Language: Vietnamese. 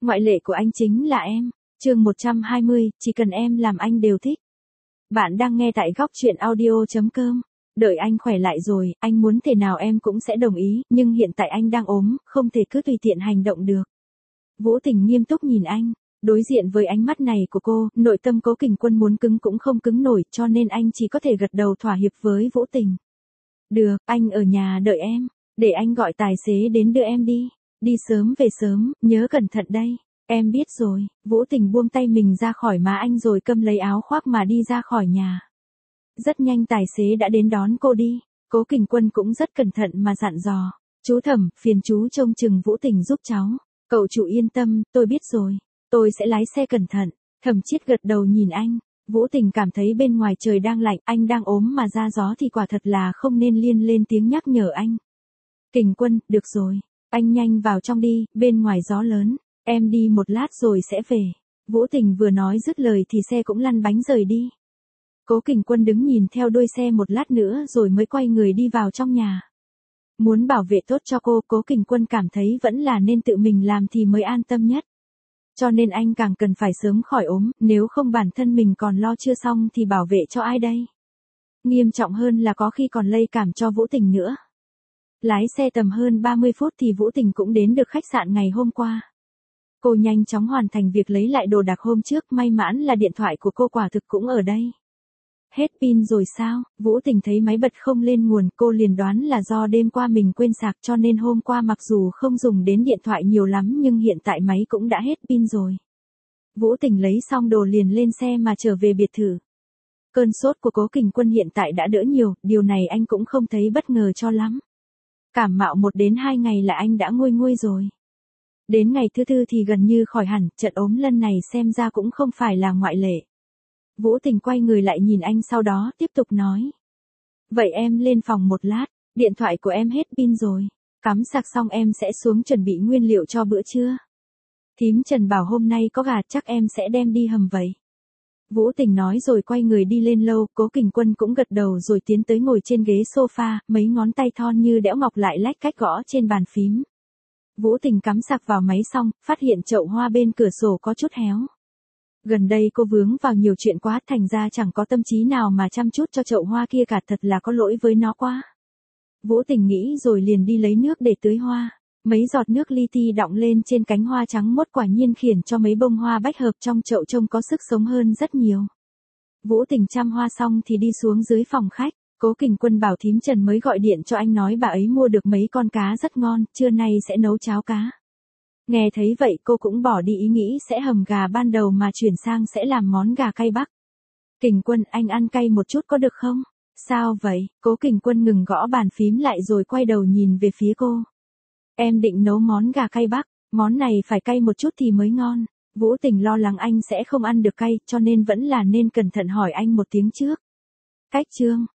Ngoại lệ của anh chính là em. Chương 120, chỉ cần em làm anh đều thích. Bạn đang nghe tại góc truyện audio.com. Đợi anh khỏe lại rồi, anh muốn thế nào em cũng sẽ đồng ý, nhưng hiện tại anh đang ốm, không thể cứ tùy tiện hành động được. Vũ Tình nghiêm túc nhìn anh, đối diện với ánh mắt này của cô, nội tâm Cố Kình Quân muốn cứng cũng không cứng nổi, cho nên anh chỉ có thể gật đầu thỏa hiệp với Vũ Tình. Được, anh ở nhà đợi em, để anh gọi tài xế đến đưa em đi. Đi sớm về sớm, nhớ cẩn thận đây. Em biết rồi. Vũ Tình buông tay mình ra khỏi má anh rồi cầm lấy áo khoác mà đi ra khỏi nhà. Rất nhanh tài xế đã đến đón cô đi. Cố Kình Quân cũng rất cẩn thận mà dặn dò. Chú Thẩm, phiền chú trông chừng Vũ Tình giúp cháu. Cậu chủ yên tâm, tôi biết rồi. Tôi sẽ lái xe cẩn thận. Thẩm Chiết gật đầu nhìn anh. Vũ Tình cảm thấy bên ngoài trời đang lạnh, anh đang ốm mà ra gió thì quả thật là không nên lên tiếng nhắc nhở anh. Kình Quân, được rồi. Anh nhanh vào trong đi, bên ngoài gió lớn. Em đi một lát rồi sẽ về. Vũ Tình vừa nói dứt lời thì xe cũng lăn bánh rời đi. Cố Kình Quân đứng nhìn theo đuôi xe một lát nữa rồi mới quay người đi vào trong nhà. Muốn bảo vệ tốt cho cô, Cố Kình Quân cảm thấy vẫn là nên tự mình làm thì mới an tâm nhất. Cho nên anh càng cần phải sớm khỏi ốm, nếu không bản thân mình còn lo chưa xong thì bảo vệ cho ai đây? Nghiêm trọng hơn là có khi còn lây cảm cho Vũ Tình nữa. Lái xe tầm hơn 30 phút thì Vũ Tình cũng đến được khách sạn ngày hôm qua. Cô nhanh chóng hoàn thành việc lấy lại đồ đạc hôm trước, may mắn là điện thoại của cô quả thực cũng ở đây. Hết pin rồi sao? Vũ Tình thấy máy bật không lên nguồn, cô liền đoán là do đêm qua mình quên sạc, cho nên hôm qua mặc dù không dùng đến điện thoại nhiều lắm nhưng hiện tại máy cũng đã hết pin rồi. Vũ Tình lấy xong đồ liền lên xe mà trở về biệt thự. Cơn sốt của Cố Kình Quân hiện tại đã đỡ nhiều, điều này anh cũng không thấy bất ngờ cho lắm. Cảm mạo 1 đến 2 ngày là anh đã nguôi nguôi rồi. Đến ngày thứ 4 thì gần như khỏi hẳn, trận ốm lần này xem ra cũng không phải là ngoại lệ. Vũ Tình quay người lại nhìn anh sau đó tiếp tục nói. Vậy em lên phòng một lát, điện thoại của em hết pin rồi. Cắm sạc xong em sẽ xuống chuẩn bị nguyên liệu cho bữa trưa. Thím Trần bảo hôm nay có gà chắc em sẽ đem đi hầm vậy. Vũ Tình nói rồi quay người đi lên lầu, Cố Kình Quân cũng gật đầu rồi tiến tới ngồi trên ghế sofa, mấy ngón tay thon như đẽo ngọc lại lách cách gõ trên bàn phím. Vũ Tình cắm sạc vào máy xong, phát hiện chậu hoa bên cửa sổ có chút héo. Gần đây cô vướng vào nhiều chuyện quá thành ra chẳng có tâm trí nào mà chăm chút cho chậu hoa kia cả, thật là có lỗi với nó quá. Vũ Tình nghĩ rồi liền đi lấy nước để tưới hoa. Mấy giọt nước li ti đọng lên trên cánh hoa trắng mốt quả nhiên khiến cho mấy bông hoa bách hợp trong chậu trông có sức sống hơn rất nhiều. Vũ Tình chăm hoa xong thì đi xuống dưới phòng khách. Cố Kình Quân bảo thím Trần mới gọi điện cho anh nói bà ấy mua được mấy con cá rất ngon, trưa nay sẽ nấu cháo cá. Nghe thấy vậy cô cũng bỏ đi ý nghĩ sẽ hầm gà ban đầu mà chuyển sang sẽ làm món gà cay Bắc. Kình Quân, anh ăn cay một chút có được không? Sao vậy? Cố Kình Quân ngừng gõ bàn phím lại rồi quay đầu nhìn về phía cô. Em định nấu món gà cay Bắc, món này phải cay một chút thì mới ngon. Vũ Tình lo lắng anh sẽ không ăn được cay, cho nên vẫn là nên cẩn thận hỏi anh một tiếng trước. Cách chương